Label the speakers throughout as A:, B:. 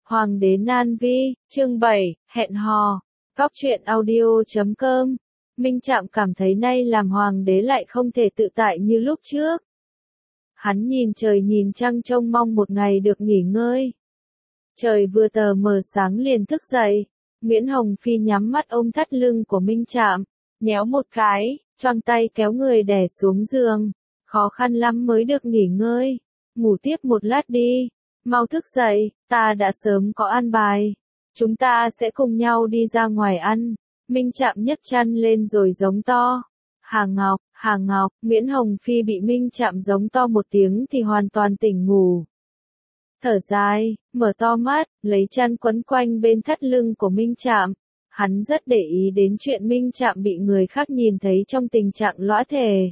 A: Hoàng đế Nan Vi, chương 7, hẹn hò. Góc truyện audio.com. Minh Trạm cảm thấy nay làm hoàng đế lại không thể tự tại như lúc trước. Hắn nhìn trời nhìn trăng trông mong một ngày được nghỉ ngơi. Trời vừa tờ mờ sáng liền thức dậy. Nguyễn Hồng Phi nhắm mắt ôm thắt lưng của Minh Trạm, nhéo một cái, choàng tay kéo người đè xuống giường. Khó khăn lắm mới được nghỉ ngơi. Ngủ tiếp một lát đi. Mau thức dậy, ta đã sớm có an bài. Chúng ta sẽ cùng nhau đi ra ngoài ăn. Minh Trạm nhấc chăn lên rồi giống to. Hà Ngọc, Nguyễn Hồng Phi bị Minh Trạm giống to một tiếng thì hoàn toàn tỉnh ngủ. Thở dài, mở to mắt, lấy chăn quấn quanh bên thắt lưng của Minh Trạm. Hắn rất để ý đến chuyện Minh Trạm bị người khác nhìn thấy trong tình trạng lõa thể.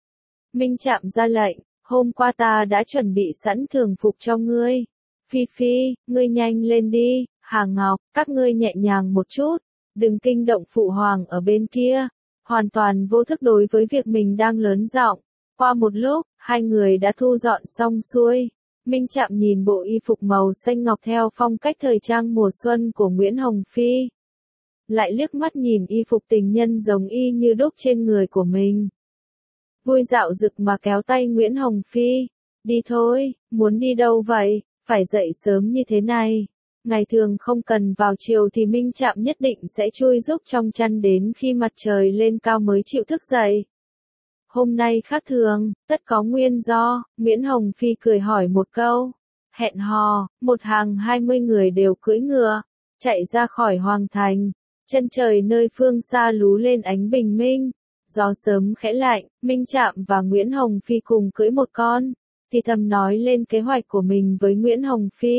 A: Minh Trạm ra lệnh, hôm qua ta đã chuẩn bị sẵn thường phục cho ngươi. Phi Phi, ngươi nhanh lên đi. Hà Ngọc, các ngươi nhẹ nhàng một chút, đừng kinh động phụ hoàng ở bên kia. Hoàn toàn vô thức đối với việc mình đang lớn giọng. Qua một lúc, hai người đã thu dọn xong xuôi. Minh Trạm nhìn bộ y phục màu xanh ngọc theo phong cách thời trang mùa xuân của Nguyễn Hồng Phi. Lại liếc mắt nhìn y phục tình nhân giống y như đúc trên người của mình. Vui dạo dực mà kéo tay Nguyễn Hồng Phi. Đi thôi, muốn đi đâu vậy? Phải dậy sớm như thế này. Ngày thường không cần vào chiều thì Minh Trạm nhất định sẽ chui rúc trong chăn đến khi mặt trời lên cao mới chịu thức dậy. Hôm nay khác thường, tất có nguyên do. Nguyễn Hồng Phi cười hỏi một câu. Hẹn hò, một hàng 20 người đều cưỡi ngựa, chạy ra khỏi hoàng thành. Chân trời nơi phương xa lú lên ánh bình minh. Gió sớm khẽ lạnh, Minh Trạm và Nguyễn Hồng Phi cùng cưỡi một con, thì thầm nói lên kế hoạch của mình với Nguyễn Hồng Phi.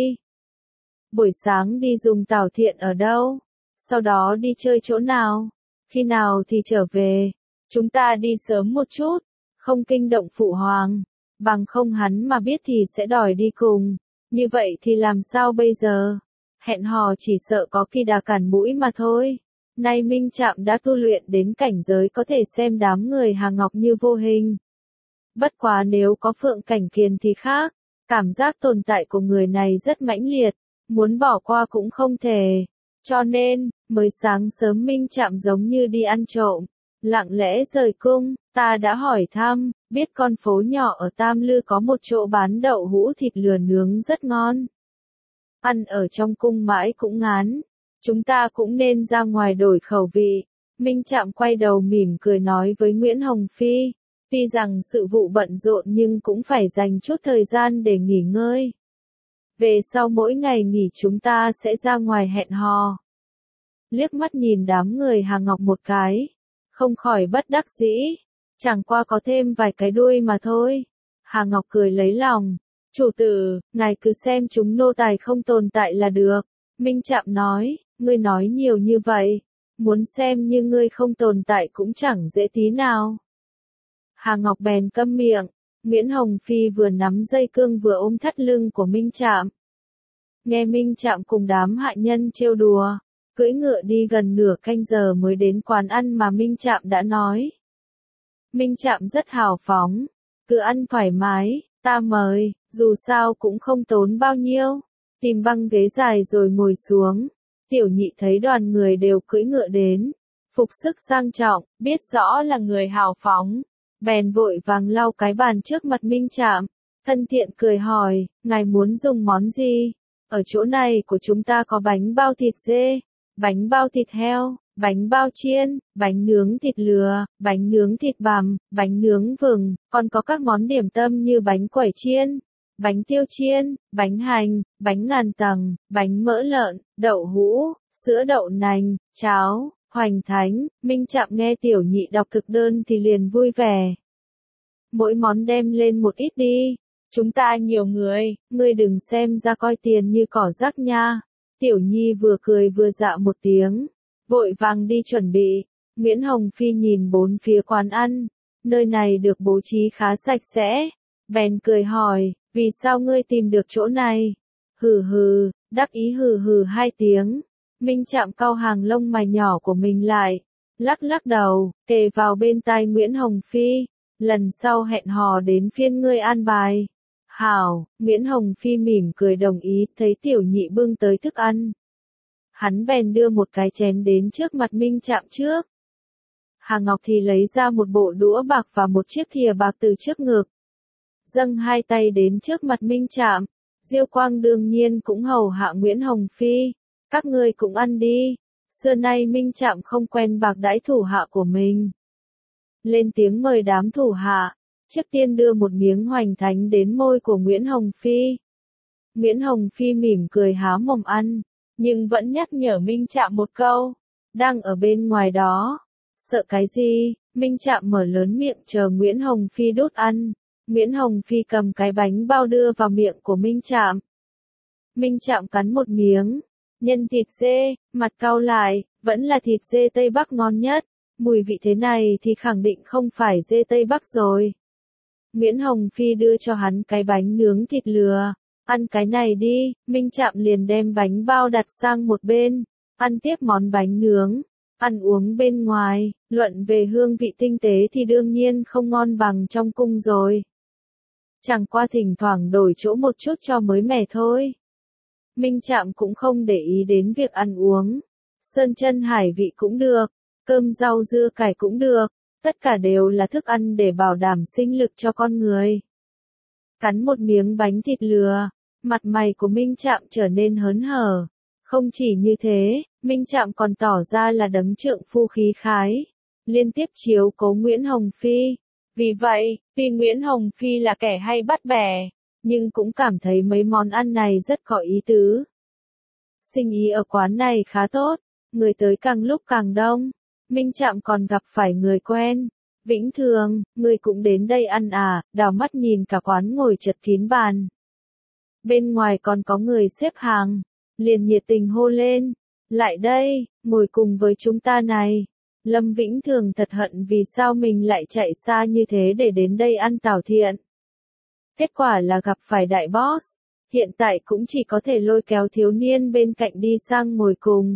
A: Buổi sáng đi dùng tảo thiện ở đâu? Sau đó đi chơi chỗ nào? Khi nào thì trở về? Chúng ta đi sớm một chút, không kinh động phụ hoàng. Bằng không hắn mà biết thì sẽ đòi đi cùng. Như vậy thì làm sao bây giờ? Hẹn hò chỉ sợ có kỳ đà cản mũi mà thôi. Nay Minh Trạm đã tu luyện đến cảnh giới có thể xem đám người Hà Ngọc như vô hình. Bất quá nếu có Phượng Cảnh Kiền thì khác. Cảm giác tồn tại của người này rất mãnh liệt. Muốn bỏ qua cũng không thể. Cho nên, mới sáng sớm Minh Trạm giống như đi ăn trộm. Lặng lẽ rời cung, ta đã hỏi thăm, biết con phố nhỏ ở Tam Lư có một chỗ bán đậu hũ thịt lừa nướng rất ngon. Ăn ở trong cung mãi cũng ngán. Chúng ta cũng nên ra ngoài đổi khẩu vị. Minh Trạm quay đầu mỉm cười nói với Nguyễn Hồng Phi. Tuy rằng sự vụ bận rộn nhưng cũng phải dành chút thời gian để nghỉ ngơi. Về sau mỗi ngày nghỉ chúng ta sẽ ra ngoài hẹn hò. Liếc mắt nhìn đám người Hà Ngọc một cái. Không khỏi bất đắc dĩ. Chẳng qua có thêm vài cái đuôi mà thôi. Hà Ngọc cười lấy lòng. Chủ tử, ngài cứ xem chúng nô tài không tồn tại là được. Minh Trạm nói, ngươi nói nhiều như vậy. Muốn xem như ngươi không tồn tại cũng chẳng dễ tí nào. Hà Ngọc bèn câm miệng. Nguyễn Hồng Phi vừa nắm dây cương vừa ôm thắt lưng của Minh Trạm. Nghe Minh Trạm cùng đám hạ nhân trêu đùa. Cưỡi ngựa đi gần nửa canh giờ mới đến quán ăn mà Minh Trạm đã nói. Minh Trạm rất hào phóng. Cứ ăn thoải mái, ta mời, dù sao cũng không tốn bao nhiêu. Tìm băng ghế dài rồi ngồi xuống. Tiểu Nhị thấy đoàn người đều cưỡi ngựa đến. Phục sức sang trọng, biết rõ là người hào phóng. Bèn vội vàng lau cái bàn trước mặt Minh Trạm. Thân thiện cười hỏi, ngài muốn dùng món gì? Ở chỗ này của chúng ta có bánh bao thịt dê, bánh bao thịt heo, bánh bao chiên, bánh nướng thịt lừa, bánh nướng thịt bằm, bánh nướng vừng, còn có các món điểm tâm như bánh quẩy chiên, bánh tiêu chiên, bánh hành, bánh ngàn tầng, bánh mỡ lợn, đậu hũ, sữa đậu nành, cháo, hoành thánh. Minh Trạm nghe Tiểu Nhị đọc thực đơn thì liền vui vẻ. Mỗi món đem lên một ít đi. Chúng ta nhiều người, ngươi đừng xem ra coi tiền như cỏ rác nha. Tiểu Nhi vừa cười vừa dạ một tiếng. Vội vàng đi chuẩn bị. Nguyễn Hồng Phi nhìn bốn phía quán ăn. Nơi này được bố trí khá sạch sẽ. Bèn cười hỏi, vì sao ngươi tìm được chỗ này? Hừ hừ, đắc ý hừ hừ hai tiếng. Minh Trạm cau hàng lông mày nhỏ của mình lại. Lắc lắc đầu, kề vào bên tai Nguyễn Hồng Phi. Lần sau hẹn hò đến phiên ngươi an bài. Hảo, Nguyễn Hồng Phi mỉm cười đồng ý, thấy tiểu nhị bưng tới thức ăn. Hắn bèn đưa một cái chén đến trước mặt Minh Trạm trước. Hà Ngọc thì lấy ra một bộ đũa bạc và một chiếc thìa bạc từ trước ngực. Dâng hai tay đến trước mặt Minh Trạm. Diêu Quang đương nhiên cũng hầu hạ Nguyễn Hồng Phi. Các ngươi cũng ăn đi. Xưa nay Minh Trạm không quen bạc đãi thủ hạ của mình. Lên tiếng mời đám thủ hạ. Trước tiên đưa một miếng hoành thánh đến môi của Nguyễn Hồng Phi. Nguyễn Hồng Phi mỉm cười há mồm ăn, nhưng vẫn nhắc nhở Minh Trạm một câu. Đang ở bên ngoài đó. Sợ cái gì? Minh Trạm mở lớn miệng chờ Nguyễn Hồng Phi đút ăn. Nguyễn Hồng Phi cầm cái bánh bao đưa vào miệng của Minh Trạm. Minh Trạm cắn một miếng. Nhân thịt dê, mặt cau lại, vẫn là thịt dê Tây Bắc ngon nhất. Mùi vị thế này thì khẳng định không phải dê Tây Bắc rồi. Nguyễn Hồng Phi đưa cho hắn cái bánh nướng thịt lừa. Ăn cái này đi, Minh Trạm liền đem bánh bao đặt sang một bên. Ăn tiếp món bánh nướng. Ăn uống bên ngoài, luận về hương vị tinh tế thì đương nhiên không ngon bằng trong cung rồi. Chẳng qua thỉnh thoảng đổi chỗ một chút cho mới mẻ thôi. Minh Trạm cũng không để ý đến việc ăn uống. Sơn chân hải vị cũng được, cơm rau dưa cải cũng được, tất cả đều là thức ăn để bảo đảm sinh lực cho con người. Cắn một miếng bánh thịt lừa, mặt mày của Minh Trạm trở nên hớn hở. Không chỉ như thế, Minh Trạm còn tỏ ra là đấng trượng phu khí khái, liên tiếp chiếu cố Nguyễn Hồng Phi. Vì vậy, tuy Nguyễn Hồng Phi là kẻ hay bắt bẻ, nhưng cũng cảm thấy mấy món ăn này rất có ý tứ. Sinh ý ở quán này khá tốt, người tới càng lúc càng đông. Minh Trạm còn gặp phải người quen. Vĩnh Thường, người cũng đến đây ăn à? Đào mắt nhìn cả quán ngồi chật kín bàn. Bên ngoài còn có người xếp hàng, liền nhiệt tình hô lên. Lại đây, ngồi cùng với chúng ta này. Lâm Vĩnh Thường thật hận vì sao mình lại chạy xa như thế để đến đây ăn Tào Thiện. Kết quả là gặp phải đại boss, hiện tại cũng chỉ có thể lôi kéo thiếu niên bên cạnh đi sang ngồi cùng.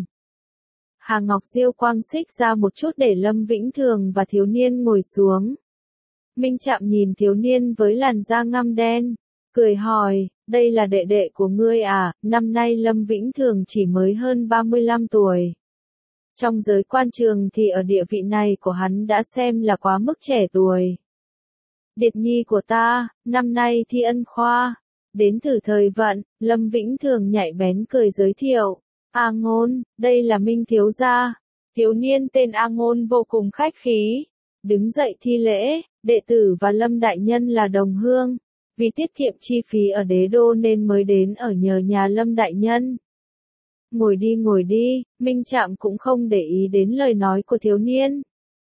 A: Hà Ngọc Diêu Quang xích ra một chút để Lâm Vĩnh Thường và thiếu niên ngồi xuống. Minh Trạm nhìn thiếu niên với làn da ngăm đen, cười hỏi, đây là đệ đệ của ngươi à? Năm nay Lâm Vĩnh Thường chỉ mới hơn 35 tuổi. Trong giới quan trường thì ở địa vị này của hắn đã xem là quá mức trẻ tuổi. Điệt nhi của ta, năm nay thi ân khoa. Đến thử thời vận, Lâm Vĩnh Thường nhạy bén cười giới thiệu. A Ngôn, đây là Minh thiếu gia. Thiếu niên tên A Ngôn vô cùng khách khí. Đứng dậy thi lễ, đệ tử và Lâm đại nhân là đồng hương. Vì tiết kiệm chi phí ở đế đô nên mới đến ở nhờ nhà Lâm đại nhân. Ngồi đi, Minh Trạm cũng không để ý đến lời nói của thiếu niên.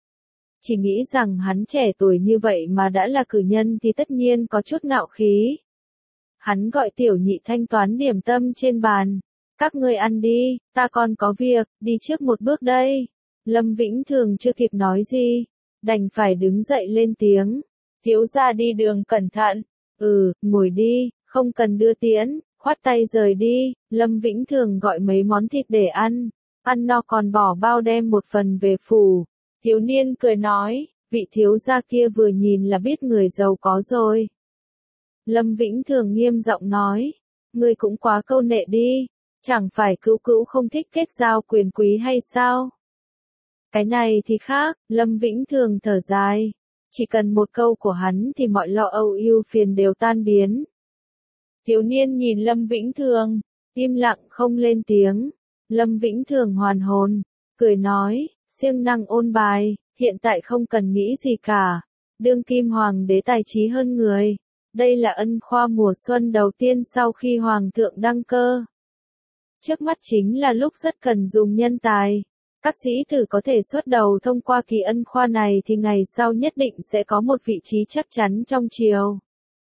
A: Chỉ nghĩ rằng hắn trẻ tuổi như vậy mà đã là cử nhân thì tất nhiên có chút ngạo khí. Hắn gọi tiểu nhị thanh toán điểm tâm trên bàn. Các ngươi ăn đi, ta còn có việc, đi trước một bước đây. Lâm Vĩnh Thường chưa kịp nói gì, đành phải đứng dậy lên tiếng. Thiếu gia đi đường cẩn thận. Ngồi đi, không cần đưa tiễn, khoát tay rời đi. Lâm Vĩnh Thường gọi mấy món thịt để ăn no còn bỏ bao đem một phần về phủ. Thiếu niên cười nói, vị thiếu gia kia vừa nhìn là biết người giàu có rồi. Lâm Vĩnh Thường nghiêm giọng nói, ngươi cũng quá câu nệ đi, chẳng phải cữu cữu không thích kết giao quyền quý hay sao? Cái này thì khác, Lâm Vĩnh Thường thở dài, chỉ cần một câu của hắn thì mọi lo âu ưu phiền đều tan biến. Thiếu niên nhìn Lâm Vĩnh Thường, im lặng không lên tiếng. Lâm Vĩnh Thường hoàn hồn, cười nói, siêng năng ôn bài, hiện tại không cần nghĩ gì cả. Đương kim hoàng đế tài trí hơn người. Đây là ân khoa mùa xuân đầu tiên sau khi hoàng thượng đăng cơ. Trước mắt chính là lúc rất cần dùng nhân tài. Các sĩ tử có thể xuất đầu thông qua kỳ ân khoa này thì ngày sau nhất định sẽ có một vị trí chắc chắn trong triều.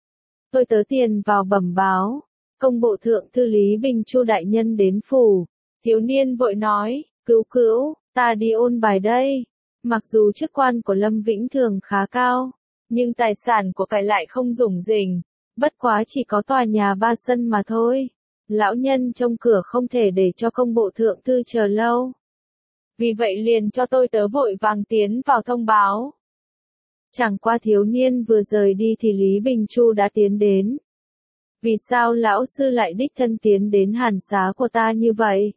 A: Tôi tớ tiền vào bẩm báo, công bộ thượng thư Lý Bình Chu đại nhân đến phủ. Thiếu niên vội nói, cữu cữu, ta đi ôn bài đây. Mặc dù chức quan của Lâm Vĩnh Thường khá cao, nhưng tài sản của cải lại không rủng rỉnh, bất quá chỉ có tòa nhà 3 sân mà thôi. Lão nhân trông cửa không thể để cho công bộ thượng thư chờ lâu. Vì vậy liền cho tôi tớ vội vàng tiến vào thông báo. Chẳng qua thiếu niên vừa rời đi thì Lý Bình Chu đã tiến đến. Vì sao lão sư lại đích thân tiến đến hàn xá của ta như vậy?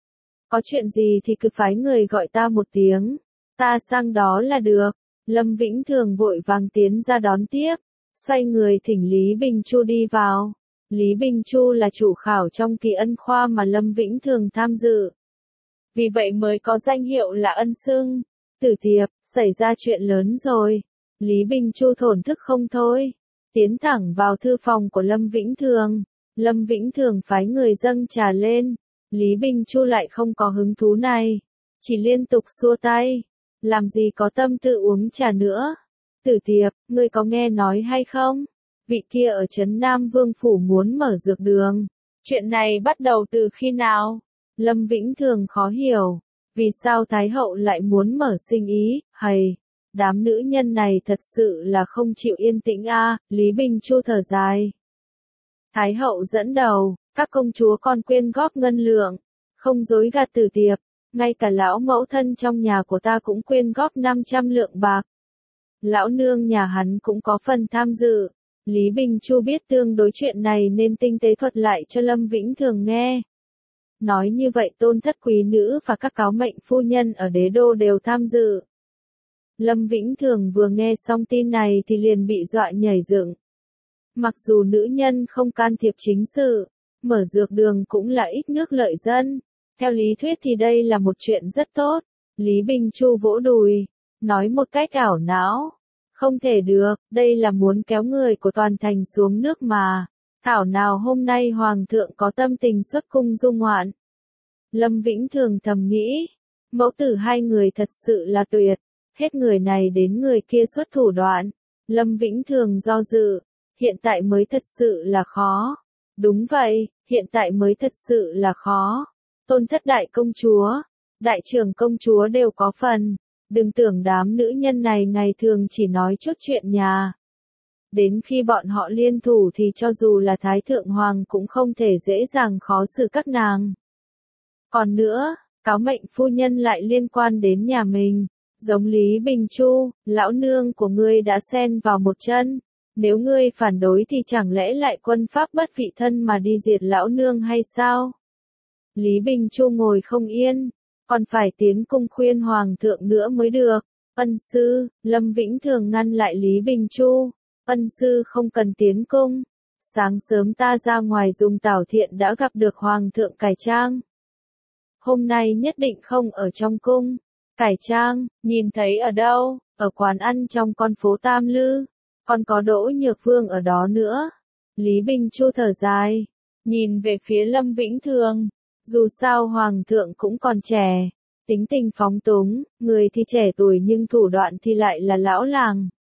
A: Có chuyện gì thì cứ phái người gọi ta một tiếng, ta sang đó là được. Lâm Vĩnh Thường vội vàng tiến ra đón tiếp, xoay người thỉnh Lý Bình Chu đi vào. Lý Bình Chu là chủ khảo trong kỳ ân khoa mà Lâm Vĩnh Thường tham dự. Vì vậy mới có danh hiệu là ân xưng. Tử Tiệp, xảy ra chuyện lớn rồi. Lý Bình Chu thổn thức không thôi. Tiến thẳng vào thư phòng của Lâm Vĩnh Thường. Lâm Vĩnh Thường phái người dâng trà lên. Lý Bình Chu lại không có hứng thú này. Chỉ liên tục xua tay. Làm gì có tâm tư uống trà nữa. Tử Tiệp, ngươi có nghe nói hay không? Vị kia ở Trấn Nam Vương Phủ muốn mở dược đường. Chuyện này bắt đầu từ khi nào? Lâm Vĩnh Thường khó hiểu. Vì sao Thái Hậu lại muốn mở sinh ý, hầy? Đám nữ nhân này thật sự là không chịu yên tĩnh a. Lý Bình Chu thở dài. Thái Hậu dẫn đầu, các công chúa còn quyên góp ngân lượng. Không dối gạt Tử Tiệp, ngay cả lão mẫu thân trong nhà của ta cũng quyên góp 500 lượng bạc. Lão nương nhà hắn cũng có phần tham dự. Lý Bình Chu biết tương đối chuyện này nên tinh tế thuật lại cho Lâm Vĩnh Thường nghe. Nói như vậy tôn thất quý nữ và các cáo mệnh phu nhân ở đế đô đều tham dự. Lâm Vĩnh Thường vừa nghe xong tin này thì liền bị dọa nhảy dựng. Mặc dù nữ nhân không can thiệp chính sự, mở dược đường cũng là ít nước lợi dân. Theo lý thuyết thì đây là một chuyện rất tốt. Lý Bình Chu vỗ đùi, nói một cách ảo não. Không thể được, đây là muốn kéo người của toàn thành xuống nước mà. Thảo nào hôm nay Hoàng thượng có tâm tình xuất cung du ngoạn. Lâm Vĩnh Thường thầm nghĩ, mẫu tử hai người thật sự là tuyệt, hết người này đến người kia xuất thủ đoạn. Lâm Vĩnh Thường do dự, hiện tại mới thật sự là khó. Đúng vậy, hiện tại mới thật sự là khó. Tôn thất đại công chúa, đại trưởng công chúa đều có phần. Đừng tưởng đám nữ nhân này ngày thường chỉ nói chút chuyện nhà. Đến khi bọn họ liên thủ thì cho dù là Thái Thượng Hoàng cũng không thể dễ dàng khó xử các nàng. Còn nữa, cáo mệnh phu nhân lại liên quan đến nhà mình. Giống Lý Bình Chu, lão nương của ngươi đã xen vào một chân. Nếu ngươi phản đối thì chẳng lẽ lại quân pháp bất vị thân mà đi diệt lão nương hay sao? Lý Bình Chu ngồi không yên, còn phải tiến cung khuyên Hoàng thượng nữa mới được. Ân sư, Lâm Vĩnh Thường ngăn lại Lý Bình Chu. Ân sư không cần tiến cung. Sáng sớm ta ra ngoài dùng tảo thiện đã gặp được Hoàng thượng cải trang. Hôm nay nhất định không ở trong cung. Cải trang, nhìn thấy ở đâu? Ở quán ăn trong con phố Tam Lư. Còn có Đỗ Nhược Vương ở đó nữa. Lý Bình Chu thở dài, nhìn về phía Lâm Vĩnh Thường. Dù sao Hoàng thượng cũng còn trẻ, tính tình phóng túng, người thì trẻ tuổi nhưng thủ đoạn thì lại là lão làng.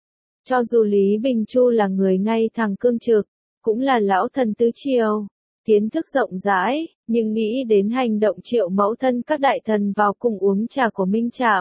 A: Cho dù Lý Bình Chu là người ngay thẳng cương trực, cũng là lão thần tứ triều, kiến thức rộng rãi, nhưng nghĩ đến hành động triệu mẫu thân các đại thần vào cùng uống trà của Minh Trạm.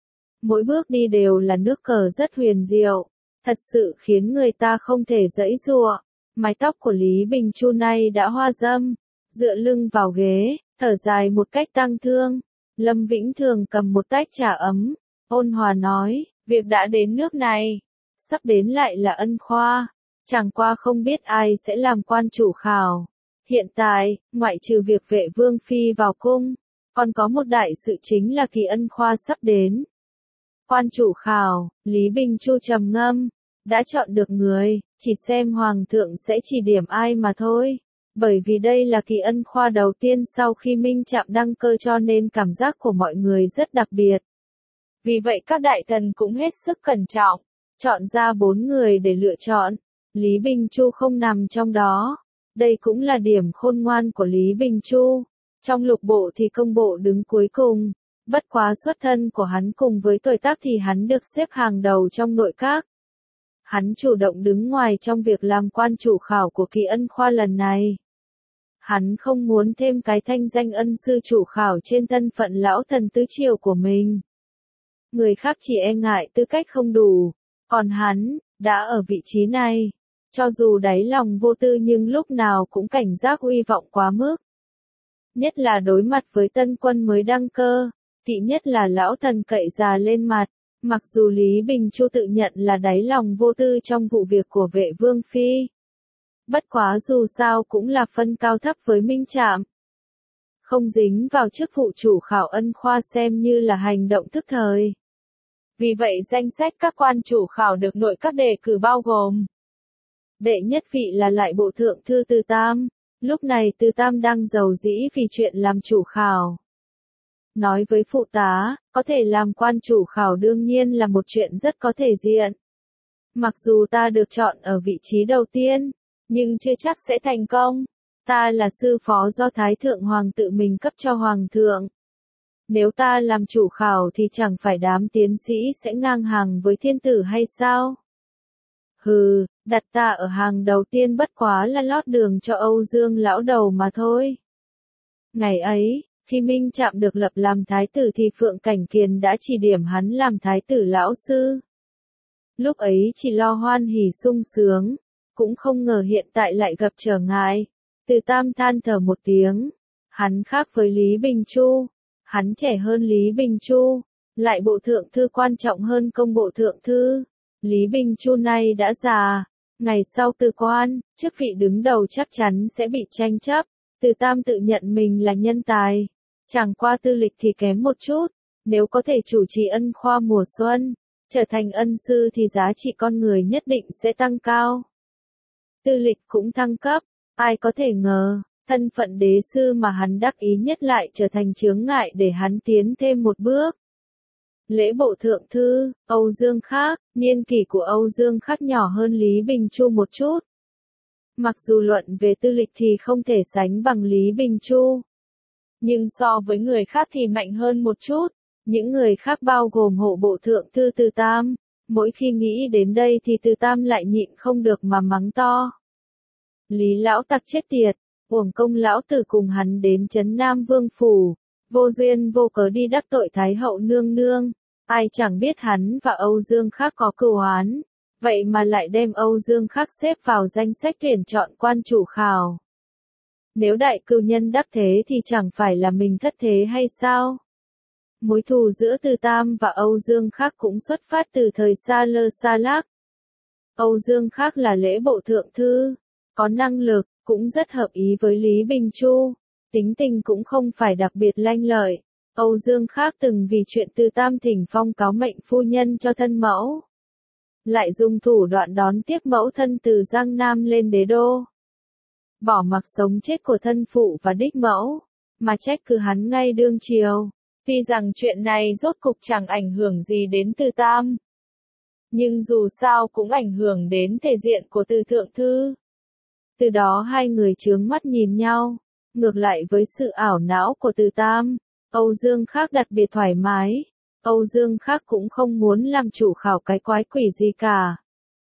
A: Mỗi bước đi đều là nước cờ rất huyền diệu, thật sự khiến người ta không thể giãy giụa. Mái tóc của Lý Bình Chu nay đã hoa râm, dựa lưng vào ghế, thở dài một cách tang thương. Lâm Vĩnh Thường cầm một tách trà ấm, ôn hòa nói, việc đã đến nước này, sắp đến lại là ân khoa, chẳng qua không biết ai sẽ làm quan chủ khảo. Hiện tại, ngoại trừ việc Vệ Vương Phi vào cung, còn có một đại sự chính là kỳ ân khoa sắp đến. Quan chủ khảo, Lý Bình Chu trầm ngâm, đã chọn được người, chỉ xem Hoàng thượng sẽ chỉ điểm ai mà thôi. Bởi vì đây là kỳ ân khoa đầu tiên sau khi Minh Trạm đăng cơ cho nên cảm giác của mọi người rất đặc biệt. Vì vậy các đại thần cũng hết sức cẩn trọng, chọn ra 4 người để lựa chọn. Lý Bình Chu không nằm trong đó. Đây cũng là điểm khôn ngoan của Lý Bình Chu. Trong lục bộ thì công bộ đứng cuối cùng. Bất quá xuất thân của hắn cùng với tuổi tác thì hắn được xếp hàng đầu trong nội các. Hắn chủ động đứng ngoài trong việc làm quan chủ khảo của kỳ ân khoa lần này. Hắn không muốn thêm cái thanh danh ân sư chủ khảo trên thân phận lão thần tứ triều của mình. Người khác chỉ e ngại tư cách không đủ, còn hắn, đã ở vị trí này. Cho dù đáy lòng vô tư nhưng lúc nào cũng cảnh giác uy vọng quá mức. Nhất là đối mặt với tân quân mới đăng cơ, kỵ nhất là lão thần cậy già lên mặt. Mặc dù Lý Bình Chu tự nhận là đáy lòng vô tư trong vụ việc của Vệ Vương Phi. Bất quá dù sao cũng là phân cao thấp với Minh Trạm. Không dính vào chức vụ chủ khảo ân khoa xem như là hành động tức thời. Vì vậy danh sách các quan chủ khảo được nội các đề cử bao gồm: đệ nhất vị là lại bộ thượng thư Từ Tam. Lúc này Từ Tam đang giàu dĩ vì chuyện làm chủ khảo. Nói với phụ tá, có thể làm quan chủ khảo đương nhiên là một chuyện rất có thể diện. Mặc dù ta được chọn ở vị trí đầu tiên, nhưng chưa chắc sẽ thành công. Ta là sư phó do Thái Thượng Hoàng tự mình cấp cho Hoàng thượng. Nếu ta làm chủ khảo thì chẳng phải đám tiến sĩ sẽ ngang hàng với thiên tử hay sao? Hừ, đặt ta ở hàng đầu tiên bất quá là lót đường cho Âu Dương lão đầu mà thôi. Ngày ấy, khi Minh Trạm được lập làm thái tử thì Phượng Cảnh Kiền đã chỉ điểm hắn làm thái tử lão sư. Lúc ấy chỉ lo hoan hỉ sung sướng, cũng không ngờ hiện tại lại gặp trở ngại. Từ Tam than thở một tiếng, hắn khác với Lý Bình Chu, hắn trẻ hơn Lý Bình Chu, lại bộ thượng thư quan trọng hơn công bộ thượng thư. Lý Bình Chu này đã già, ngày sau từ quan, chức vị đứng đầu chắc chắn sẽ bị tranh chấp. Từ Tam tự nhận mình là nhân tài, chẳng qua tư lịch thì kém một chút, nếu có thể chủ trì ân khoa mùa xuân, trở thành ân sư thì giá trị con người nhất định sẽ tăng cao. Tư lịch cũng thăng cấp, ai có thể ngờ, thân phận đế sư mà hắn đắc ý nhất lại trở thành chướng ngại để hắn tiến thêm một bước. Lễ bộ thượng thư, Âu Dương Khác, niên kỷ của Âu Dương Khác nhỏ hơn Lý Bình Chu một chút. Mặc dù luận về tư lịch thì không thể sánh bằng Lý Bình Chu, nhưng so với người khác thì mạnh hơn một chút. Những người khác bao gồm hộ bộ thượng thư Từ Tam, mỗi khi nghĩ đến đây thì Từ Tam lại nhịn không được mà mắng to. Lý lão tặc chết tiệt, uổng công lão tử cùng hắn đến trấn Nam Vương phủ, vô duyên vô cớ đi đắc tội Thái hậu nương nương, ai chẳng biết hắn và Âu Dương Khác có cừu oán, vậy mà lại đem Âu Dương Khác xếp vào danh sách tuyển chọn quan chủ khảo. Nếu đại cừu nhân đắc thế thì chẳng phải là mình thất thế hay sao? Mối thù giữa Từ Tam và Âu Dương Khác cũng xuất phát từ thời Sa Lơ Sa Lác. Âu Dương Khác là lễ bộ thượng thư, có năng lực, cũng rất hợp ý với Lý Bình Chu, tính tình cũng không phải đặc biệt lanh lợi. Âu Dương Khác từng vì chuyện Từ Tam thỉnh phong cáo mệnh phu nhân cho thân mẫu, lại dùng thủ đoạn đón tiếp mẫu thân từ Giang Nam lên đế đô, bỏ mặc sống chết của thân phụ và đích mẫu, mà trách cứ hắn ngay đương triều. Tuy rằng chuyện này rốt cục chẳng ảnh hưởng gì đến Từ Tam, nhưng dù sao cũng ảnh hưởng đến thể diện của Từ thượng thư. Từ đó hai người chướng mắt nhìn nhau, ngược lại với sự ảo não của Từ Tam, Âu Dương Khác đặc biệt thoải mái. Âu Dương Khác cũng không muốn làm chủ khảo cái quái quỷ gì cả.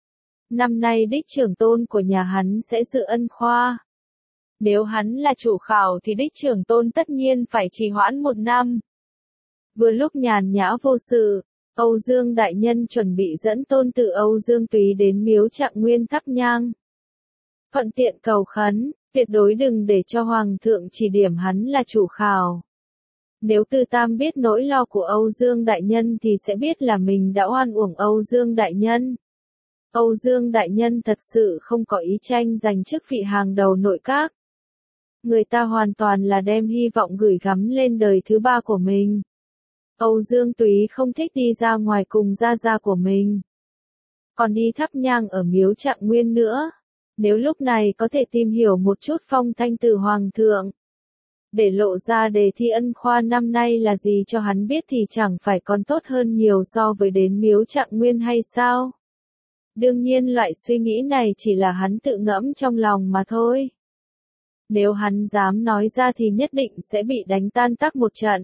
A: Năm nay đích trưởng tôn của nhà hắn sẽ dự ân khoa. Nếu hắn là chủ khảo thì đích trưởng tôn tất nhiên phải trì hoãn 1 năm. Vừa lúc nhàn nhã vô sự, Âu Dương đại nhân chuẩn bị dẫn tôn tử Âu Dương Túy đến miếu Trạng Nguyên thắp nhang. Thuận tiện cầu khấn, tuyệt đối đừng để cho Hoàng thượng chỉ điểm hắn là chủ khảo. Nếu Từ Tam biết nỗi lo của Âu Dương đại nhân thì sẽ biết là mình đã oan uổng Âu Dương đại nhân. Âu Dương đại nhân thật sự không có ý tranh giành chức vị hàng đầu nội các. Người ta hoàn toàn là đem hy vọng gửi gắm lên đời thứ 3 của mình. Âu Dương Túy không thích đi ra ngoài cùng gia của mình, còn đi thắp nhang ở miếu Trạng Nguyên nữa. Nếu lúc này có thể tìm hiểu một chút phong thanh từ Hoàng thượng, để lộ ra đề thi ân khoa năm nay là gì cho hắn biết thì chẳng phải còn tốt hơn nhiều so với đến miếu Trạng Nguyên hay sao? Đương nhiên loại suy nghĩ này chỉ là hắn tự ngẫm trong lòng mà thôi. Nếu hắn dám nói ra thì nhất định sẽ bị đánh tan tác một trận.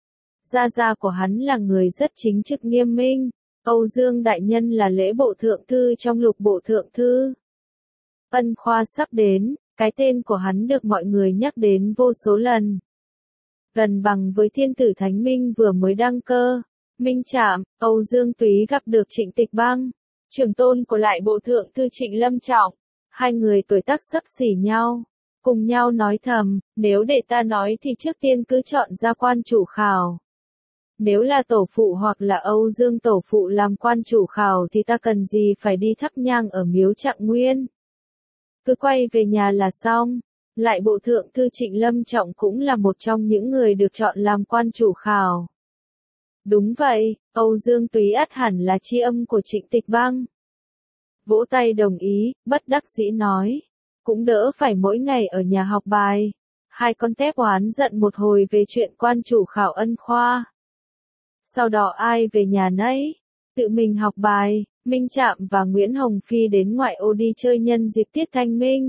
A: Gia của hắn là người rất chính trực nghiêm minh, Âu Dương đại nhân là lễ bộ thượng thư trong lục bộ thượng thư. Ân khoa sắp đến, cái tên của hắn được mọi người nhắc đến vô số lần. Gần bằng với thiên tử Thánh Minh vừa mới đăng cơ, Minh Trạm, Âu Dương Túy gặp được Trịnh Tịch Băng, trưởng tôn của lại bộ thượng thư Trịnh Lâm Trọng. Hai người tuổi tác xấp xỉ nhau, cùng nhau nói thầm, nếu để ta nói thì trước tiên cứ chọn ra quan chủ khảo. Nếu là tổ phụ hoặc là Âu Dương tổ phụ làm quan chủ khảo thì ta cần gì phải đi thắp nhang ở miếu Trạng Nguyên. cứ quay về nhà là xong. Lại bộ thượng thư Trịnh Lâm Trọng cũng là một trong những người được chọn làm quan chủ khảo. Đúng vậy, Âu Dương Túy ắt hẳn là tri âm của Trịnh Tịch Băng. Vỗ tay đồng ý, bất đắc dĩ nói. Cũng đỡ phải mỗi ngày ở nhà học bài. Hai con tép oán giận một hồi về chuyện quan chủ khảo ân khoa. Sau đó ai về nhà nấy, tự mình học bài. Minh Trạm và Nguyễn Hồng Phi đến ngoại ô đi chơi nhân dịp tiết Thanh Minh.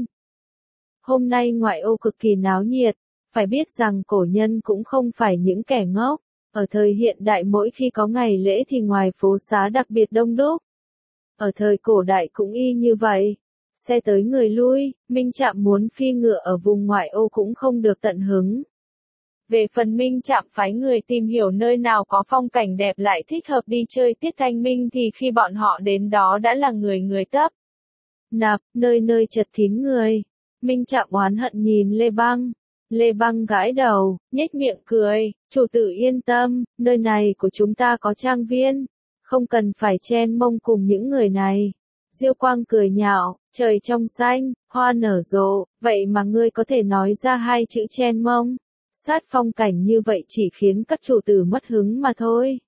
A: Hôm nay ngoại ô cực kỳ náo nhiệt, phải biết rằng cổ nhân cũng không phải những kẻ ngốc. Ở thời hiện đại mỗi khi có ngày lễ thì ngoài phố xá đặc biệt đông đúc. Ở thời cổ đại cũng y như vậy. Xe tới người lui, Minh Trạm muốn phi ngựa ở vùng ngoại ô cũng không được tận hứng. Về phần Minh Trạm phái người tìm hiểu nơi nào có phong cảnh đẹp lại thích hợp đi chơi tiết Thanh Minh thì khi bọn họ đến đó đã là người tấp nập, nơi nơi chật kín người. Minh Trạm oán hận nhìn Lê Băng. Lê Băng gãi đầu, nhếch miệng cười, chủ tử yên tâm, nơi này của chúng ta có trang viên, không cần phải chen mông cùng những người này. Diêu Quang cười nhạo, trời trong xanh, hoa nở rộ, vậy mà ngươi có thể nói ra hai chữ chen mông. Sát phong cảnh như vậy chỉ khiến các chủ tử mất hứng mà thôi.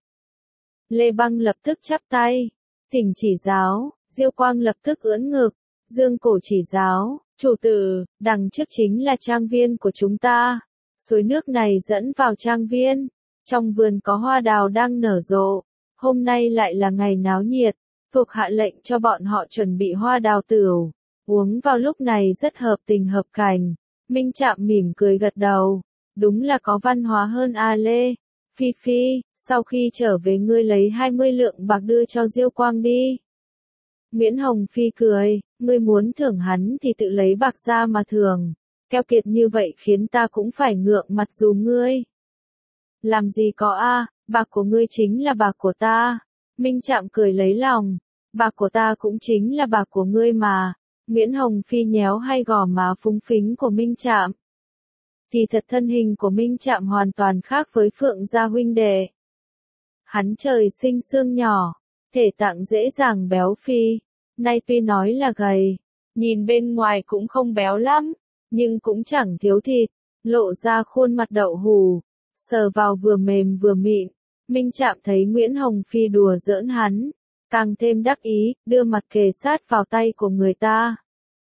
A: Lê Băng lập tức chắp tay, thỉnh chỉ giáo. Diêu Quang lập tức ưỡn ngực, dương cổ chỉ giáo. Chủ tử, đằng trước chính là trang viên của chúng ta. Suối nước này dẫn vào trang viên. Trong vườn có hoa đào đang nở rộ. Hôm nay lại là ngày náo nhiệt. Thuộc hạ lệnh cho bọn họ chuẩn bị hoa đào tửu. Uống vào lúc này rất hợp tình hợp cảnh. Minh Trạm mỉm cười gật đầu. Đúng là có văn hóa hơn A Lê. Phi Phi, sau khi trở về ngươi lấy 20 lượng bạc đưa cho Diêu Quang đi. Nguyễn Hồng Phi cười, ngươi muốn thưởng hắn thì tự lấy bạc ra mà thưởng. Keo kiệt như vậy khiến ta cũng phải ngượng mặt dù ngươi. Làm gì có a, bạc của ngươi chính là bạc của ta. Minh Trạm cười lấy lòng, bạc của ta cũng chính là bạc của ngươi mà. Nguyễn Hồng Phi nhéo hai gò má phúng phính của Minh Trạm. Thì thật thân hình của Minh Trạm hoàn toàn khác với Phượng gia huynh đệ. Hắn trời sinh xương nhỏ, thể tạng dễ dàng béo phì, nay tuy nói là gầy, nhìn bên ngoài cũng không béo lắm, nhưng cũng chẳng thiếu thịt, lộ ra khuôn mặt đậu hù, sờ vào vừa mềm vừa mịn. Minh Trạm thấy Nguyễn Hồng Phi đùa giỡn hắn, càng thêm đắc ý, đưa mặt kề sát vào tay của người ta.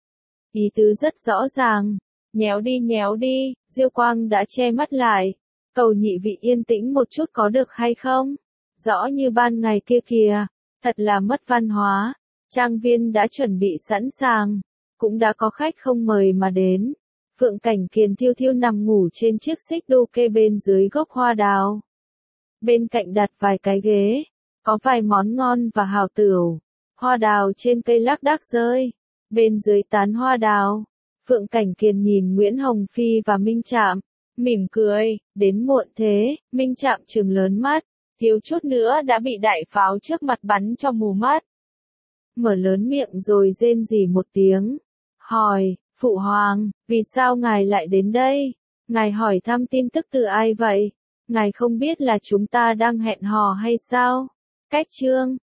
A: Ý tứ rất rõ ràng, nhéo đi, Diêu Quang đã che mắt lại, cầu nhị vị yên tĩnh một chút có được hay không? Rõ như ban ngày kia kìa, thật là mất văn hóa. Trang viên đã chuẩn bị sẵn sàng, cũng đã có khách không mời mà đến. Phượng Cảnh Kiền thiêu thiêu nằm ngủ trên chiếc xích đu kê bên dưới gốc hoa đào. Bên cạnh đặt vài cái ghế, có vài món ngon và hào tửu. Hoa đào trên cây lác đác rơi, bên dưới tán hoa đào. Phượng Cảnh Kiền nhìn Nguyễn Hồng Phi và Minh Trạm, mỉm cười, đến muộn thế. Minh Trạm trừng lớn mắt, thiếu chút nữa đã bị đại pháo trước mặt bắn cho mù mắt. Mở lớn miệng rồi rên rỉ một tiếng, hỏi, Phụ Hoàng, vì sao ngài lại đến đây? Ngài hỏi thăm tin tức từ ai vậy? Ngài không biết là chúng ta đang hẹn hò hay sao? Cách chương